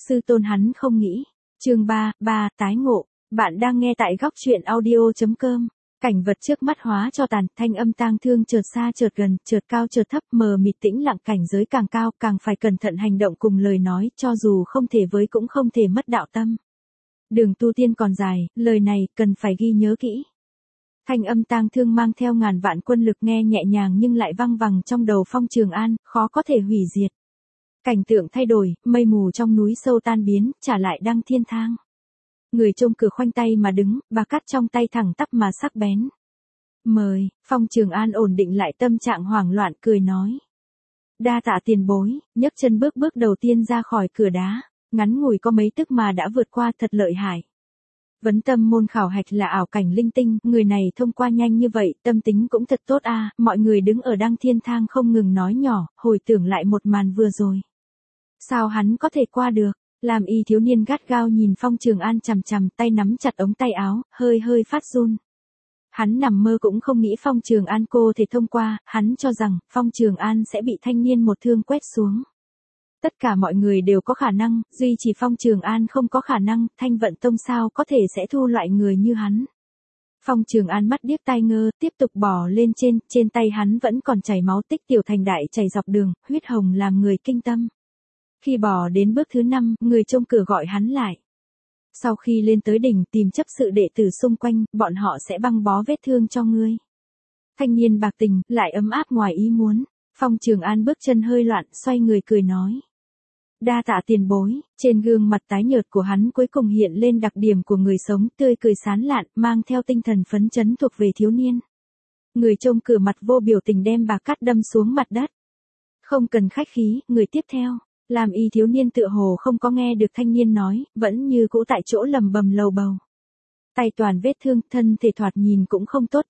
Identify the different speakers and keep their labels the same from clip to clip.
Speaker 1: sư tôn hắn không nghĩ. Chương 3, tái ngộ. Bạn đang nghe tại góc truyện audio.com. Cảnh vật trước mắt hóa cho tàn, thanh âm tang thương chợt xa chợt gần, chợt cao chợt thấp, mờ mịt tĩnh lặng, cảnh giới càng cao, càng phải cẩn thận hành động cùng lời nói, cho dù không thể với cũng không thể mất đạo tâm. Đường tu tiên còn dài, lời này cần phải ghi nhớ kỹ. Thanh âm tang thương mang theo ngàn vạn quân lực, nghe nhẹ nhàng nhưng lại văng vẳng trong đầu Phong Trường An, khó có thể hủy diệt. Cảnh tượng thay đổi, mây mù trong núi sâu tan biến, trả lại Đăng Thiên Thang. Người trông cửa khoanh tay mà đứng, bà cắt trong tay thẳng tắp mà sắc bén. Mời. Phong Trường An ổn định lại tâm trạng hoảng loạn, cười nói. Đa tạ tiền bối, nhấc chân bước đầu tiên ra khỏi cửa đá. Ngắn ngủi có mấy tức mà đã vượt qua, thật lợi hại. Vấn tâm môn khảo hạch là ảo cảnh linh tinh, người này thông qua nhanh như vậy, tâm tính cũng thật tốt a. Mọi người đứng ở Đăng Thiên Thang không ngừng nói nhỏ, hồi tưởng lại một màn vừa rồi. Sao hắn có thể qua được? Làm y thiếu niên gắt gao nhìn Phong Trường An chằm chằm, tay nắm chặt ống tay áo, hơi phát run. Hắn nằm mơ cũng không nghĩ Phong Trường An cô thể thông qua, hắn cho rằng Phong Trường An sẽ bị thanh niên một thương quét xuống. Tất cả mọi người đều có khả năng, duy chỉ Phong Trường An không có khả năng, Thanh Vận Tông sao có thể sẽ thu loại người như hắn. Phong Trường An mắt điếc tai ngơ, tiếp tục bò lên trên tay hắn vẫn còn chảy máu, tích tiểu thành đại chảy dọc đường, huyết hồng làm người kinh tâm. Khi bò đến bước thứ 5, người trông cửa gọi hắn lại. Sau khi lên tới đỉnh tìm chấp sự đệ tử xung quanh, bọn họ sẽ băng bó vết thương cho ngươi. Thanh niên bạc tình, lại ấm áp ngoài ý muốn. Phong Trường An bước chân hơi loạn, xoay người cười nói. Đa tạ tiền bối. Trên gương mặt tái nhợt của hắn cuối cùng hiện lên đặc điểm của người sống, tươi cười sán lạn, mang theo tinh thần phấn chấn thuộc về thiếu niên. Người trông cửa mặt vô biểu tình đem bà cắt đâm xuống mặt đất. Không cần khách khí, người tiếp theo. Làm y thiếu niên tựa hồ không có nghe được thanh niên nói, vẫn như cũ tại chỗ lầm bầm lầu bầu. Tay toàn vết thương, thân thể thoạt nhìn cũng không tốt,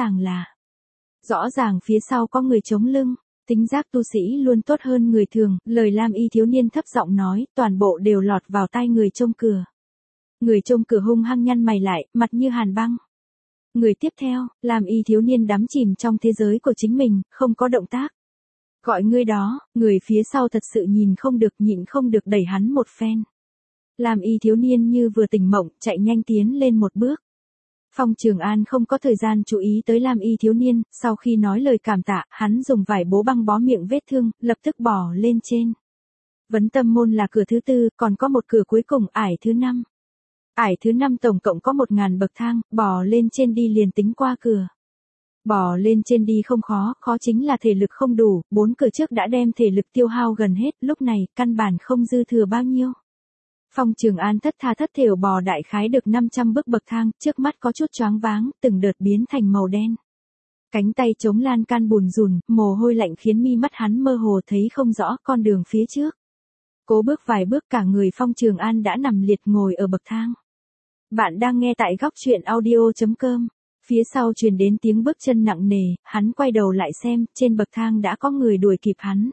Speaker 1: rõ ràng phía sau có người chống lưng. Tính giác tu sĩ luôn tốt hơn người thường, lời Lam y thiếu niên thấp giọng nói, toàn bộ đều lọt vào tai người trông cửa. Người trông cửa hung hăng nhăn mày lại, mặt như hàn băng. Người tiếp theo, Lam y thiếu niên đắm chìm trong thế giới của chính mình, không có động tác. Gọi ngươi đó, người phía sau thật sự nhịn không được đẩy hắn một phen. Lam y thiếu niên như vừa tỉnh mộng, chạy nhanh tiến lên một bước. Phong Trường An không có thời gian chú ý tới Lam y thiếu niên, sau khi nói lời cảm tạ, hắn dùng vải bố băng bó miệng vết thương, lập tức bò lên trên. Vấn tâm môn là cửa thứ 4, còn có một cửa cuối cùng, ải thứ 5. Ải thứ 5 tổng cộng có 1000 bậc thang, bò lên trên đi liền tính qua cửa. Bò lên trên đi không khó chính là thể lực không đủ, 4 cửa trước đã đem thể lực tiêu hao gần hết, lúc này, căn bản không dư thừa bao nhiêu. Phong Trường An thất thểu bò đại khái được 500 bước bậc thang, trước mắt có chút choáng váng, từng đợt biến thành màu đen. Cánh tay chống lan can bùn rùn, mồ hôi lạnh khiến mi mắt hắn mơ hồ thấy không rõ con đường phía trước. Cố bước vài bước cả người Phong Trường An đã nằm liệt ngồi ở bậc thang. Bạn đang nghe tại góc truyện audio.com. Phía sau truyền đến tiếng bước chân nặng nề, hắn quay đầu lại xem, trên bậc thang đã có người đuổi kịp hắn.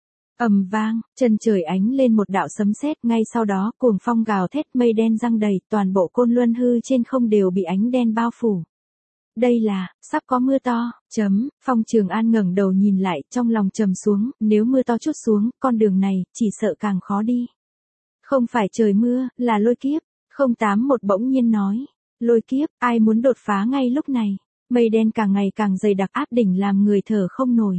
Speaker 1: Ầm vang, chân trời ánh lên một đạo sấm sét, ngay sau đó, cuồng phong gào thét, mây đen giăng đầy, toàn bộ Côn Luân hư trên không đều bị ánh đen bao phủ. Đây là, sắp có mưa to, Phong Trường An ngẩng đầu nhìn lại, trong lòng trầm xuống, nếu mưa to chút xuống, con đường này, chỉ sợ càng khó đi. Không phải trời mưa, là lôi kiếp. 081 bỗng nhiên nói. Lôi kiếp, ai muốn đột phá ngay lúc này. Mây đen càng ngày càng dày đặc áp đỉnh làm người thở không nổi.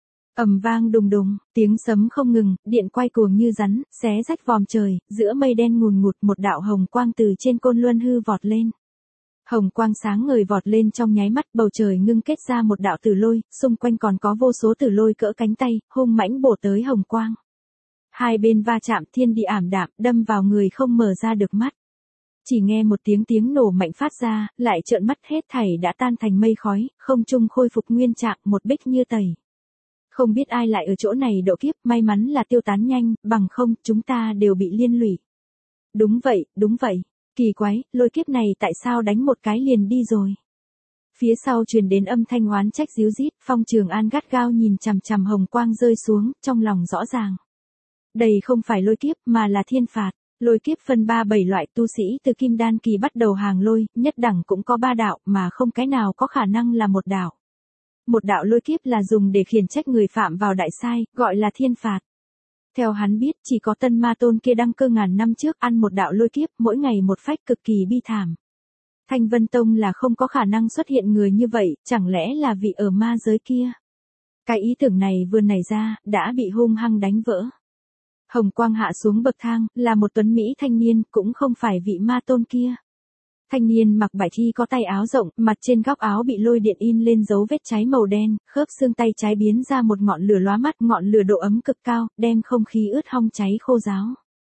Speaker 1: Ầm vang đùng đùng, tiếng sấm không ngừng, điện quay cuồng như rắn, xé rách vòm trời, giữa mây đen ngùn ngụt một đạo hồng quang từ trên Côn Luân hư vọt lên. Hồng quang sáng ngời vọt lên trong nháy mắt, bầu trời ngưng kết ra một đạo tử lôi, xung quanh còn có vô số tử lôi cỡ cánh tay, hung mãnh bổ tới hồng quang. Hai bên va chạm, thiên địa ảm đạm, đâm vào người không mở ra được mắt. Chỉ nghe một tiếng nổ mạnh phát ra, lại trợn mắt, hết thảy đã tan thành mây khói, không trung khôi phục nguyên trạng, một bích như tẩy. Không biết ai lại ở chỗ này độ kiếp, may mắn là tiêu tán nhanh, bằng không, chúng ta đều bị liên lụy. Đúng vậy, kỳ quái, lôi kiếp này tại sao đánh một cái liền đi rồi. Phía sau truyền đến âm thanh oán trách ríu rít, Phong Trường An gắt gao nhìn chằm chằm hồng quang rơi xuống, trong lòng rõ ràng. Đây không phải lôi kiếp, mà là thiên phạt. Lôi kiếp phân 3-7 loại, tu sĩ từ kim đan kỳ bắt đầu hàng lôi, nhất đẳng cũng có 3 đạo, mà không cái nào có khả năng là một đạo. Một đạo lôi kiếp là dùng để khiển trách người phạm vào đại sai, gọi là thiên phạt. Theo hắn biết, chỉ có tân ma tôn kia đăng cơ ngàn năm trước ăn một đạo lôi kiếp, mỗi ngày một phách cực kỳ bi thảm. Thanh Vân Tông là không có khả năng xuất hiện người như vậy, chẳng lẽ là vị ở ma giới kia. Cái ý tưởng này vừa nảy ra, đã bị hung hăng đánh vỡ. Hồng quang hạ xuống bậc thang, là một tuấn Mỹ thanh niên, cũng không phải vị ma tôn kia. Thanh niên mặc bạch y có tay áo rộng, mặt trên góc áo bị lôi điện in lên dấu vết cháy màu đen, khớp xương tay trái biến ra một ngọn lửa lóa mắt, ngọn lửa độ ấm cực cao, đem không khí ướt hong cháy khô ráo.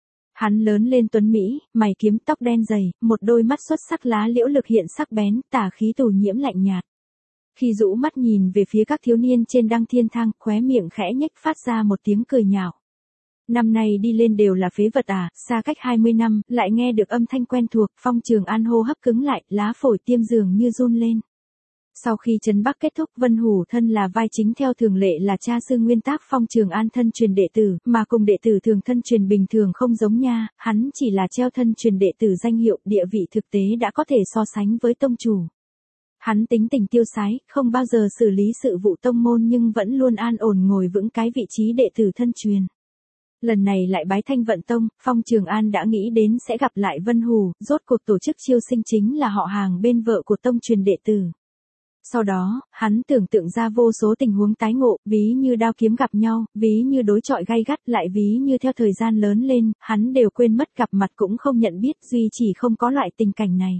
Speaker 1: Hắn lớn lên tuấn Mỹ, mày kiếm tóc đen dày, một đôi mắt xuất sắc lá liễu lực hiện sắc bén, tả khí tù nhiễm lạnh nhạt. Khi rũ mắt nhìn về phía các thiếu niên trên đăng thiên thang, khóe miệng khẽ nhếch phát ra một tiếng cười nhạo. Năm nay đi lên đều là phế vật à, xa cách 20 năm, lại nghe được âm thanh quen thuộc, Phong Trường An hô hấp cứng lại, lá phổi tiêm dường như run lên. Sau khi trấn Bắc kết thúc, Vân Hủ thân là vai chính theo thường lệ là cha sư nguyên tác Phong Trường An thân truyền đệ tử, mà cùng đệ tử thường thân truyền bình thường không giống nha, hắn chỉ là treo thân truyền đệ tử danh hiệu, địa vị thực tế đã có thể so sánh với tông chủ. Hắn tính tình tiêu sái, không bao giờ xử lý sự vụ tông môn nhưng vẫn luôn an ổn ngồi vững cái vị trí đệ tử thân truyền. Lần này lại bái Thanh Vận Tông, Phong Trường An đã nghĩ đến sẽ gặp lại Vân Hủ, rốt cuộc tổ chức chiêu sinh chính là họ hàng bên vợ của tông truyền đệ tử. Sau đó, hắn tưởng tượng ra vô số tình huống tái ngộ, ví như đao kiếm gặp nhau, ví như đối chọi gay gắt, lại ví như theo thời gian lớn lên, hắn đều quên mất gặp mặt cũng không nhận biết, duy chỉ không có loại tình cảnh này.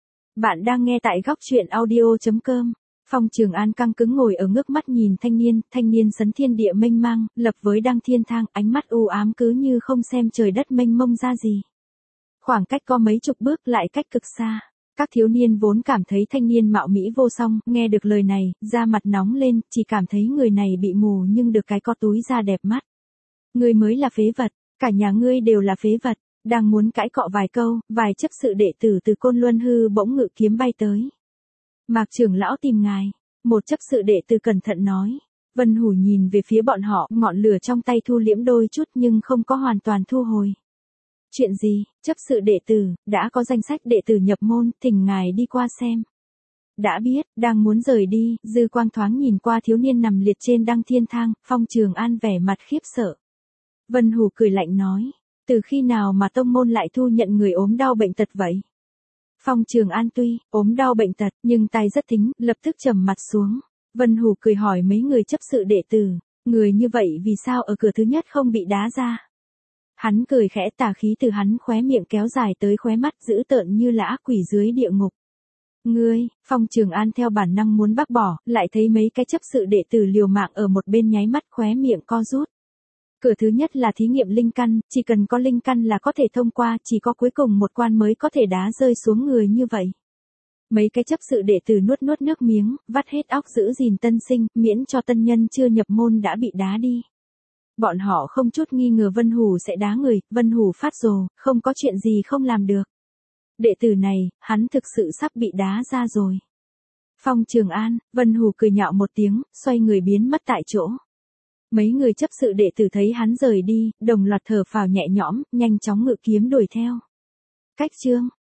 Speaker 1: Bạn đang nghe tại góc truyện audio.com. Phong Trường An căng cứng ngồi ở ngước mắt nhìn thanh niên sấn thiên địa mênh mang, lập với đăng thiên thang, ánh mắt u ám cứ như không xem trời đất mênh mông ra gì. Khoảng cách có mấy chục bước lại cách cực xa. Các thiếu niên vốn cảm thấy thanh niên mạo mỹ vô song, nghe được lời này, da mặt nóng lên, chỉ cảm thấy người này bị mù nhưng được cái có túi da đẹp mắt. Ngươi mới là phế vật, cả nhà ngươi đều là phế vật. Đang muốn cãi cọ vài câu, vài chấp sự đệ tử từ Côn Luân Hư bỗng ngự kiếm bay tới. Mạc trưởng lão tìm ngài, một chấp sự đệ tử cẩn thận nói. Vân Hủ nhìn về phía bọn họ, ngọn lửa trong tay thu liễm đôi chút nhưng không có hoàn toàn thu hồi. Chuyện gì, chấp sự đệ tử, đã có danh sách đệ tử nhập môn, thỉnh ngài đi qua xem. Đã biết, đang muốn rời đi, dư quang thoáng nhìn qua thiếu niên nằm liệt trên đăng thiên thang, Phong Trường An vẻ mặt khiếp sợ. Vân Hủ cười lạnh nói, từ khi nào mà tông môn lại thu nhận người ốm đau bệnh tật vậy? Phong Trường An tuy ốm đau bệnh tật, nhưng tài rất thính, lập tức trầm mặt xuống. Vân Hủ cười hỏi mấy người chấp sự đệ tử, người như vậy vì sao ở cửa thứ nhất không bị đá ra? Hắn cười khẽ, tà khí từ hắn khóe miệng kéo dài tới khóe mắt, dữ tợn như là ác quỷ dưới địa ngục. Ngươi, Phong Trường An theo bản năng muốn bác bỏ, lại thấy mấy cái chấp sự đệ tử liều mạng ở một bên nháy mắt, khóe miệng co rút. Cửa thứ nhất là thí nghiệm linh căn, chỉ cần có linh căn là có thể thông qua, chỉ có cuối cùng một quan mới có thể đá rơi xuống người như vậy. Mấy cái chấp sự đệ tử nuốt nước miếng, vắt hết óc giữ gìn tân sinh, miễn cho tân nhân chưa nhập môn đã bị đá đi. Bọn họ không chút nghi ngờ Vân Hủ sẽ đá người, Vân Hủ phát rồ, không có chuyện gì không làm được. Đệ tử này, hắn thực sự sắp bị đá ra rồi. Phong Trường An, Vân Hủ cười nhạo một tiếng, xoay người biến mất tại chỗ. Mấy người chấp sự đệ tử thấy hắn rời đi, đồng loạt thở phào nhẹ nhõm, nhanh chóng ngự kiếm đuổi theo. Cách chương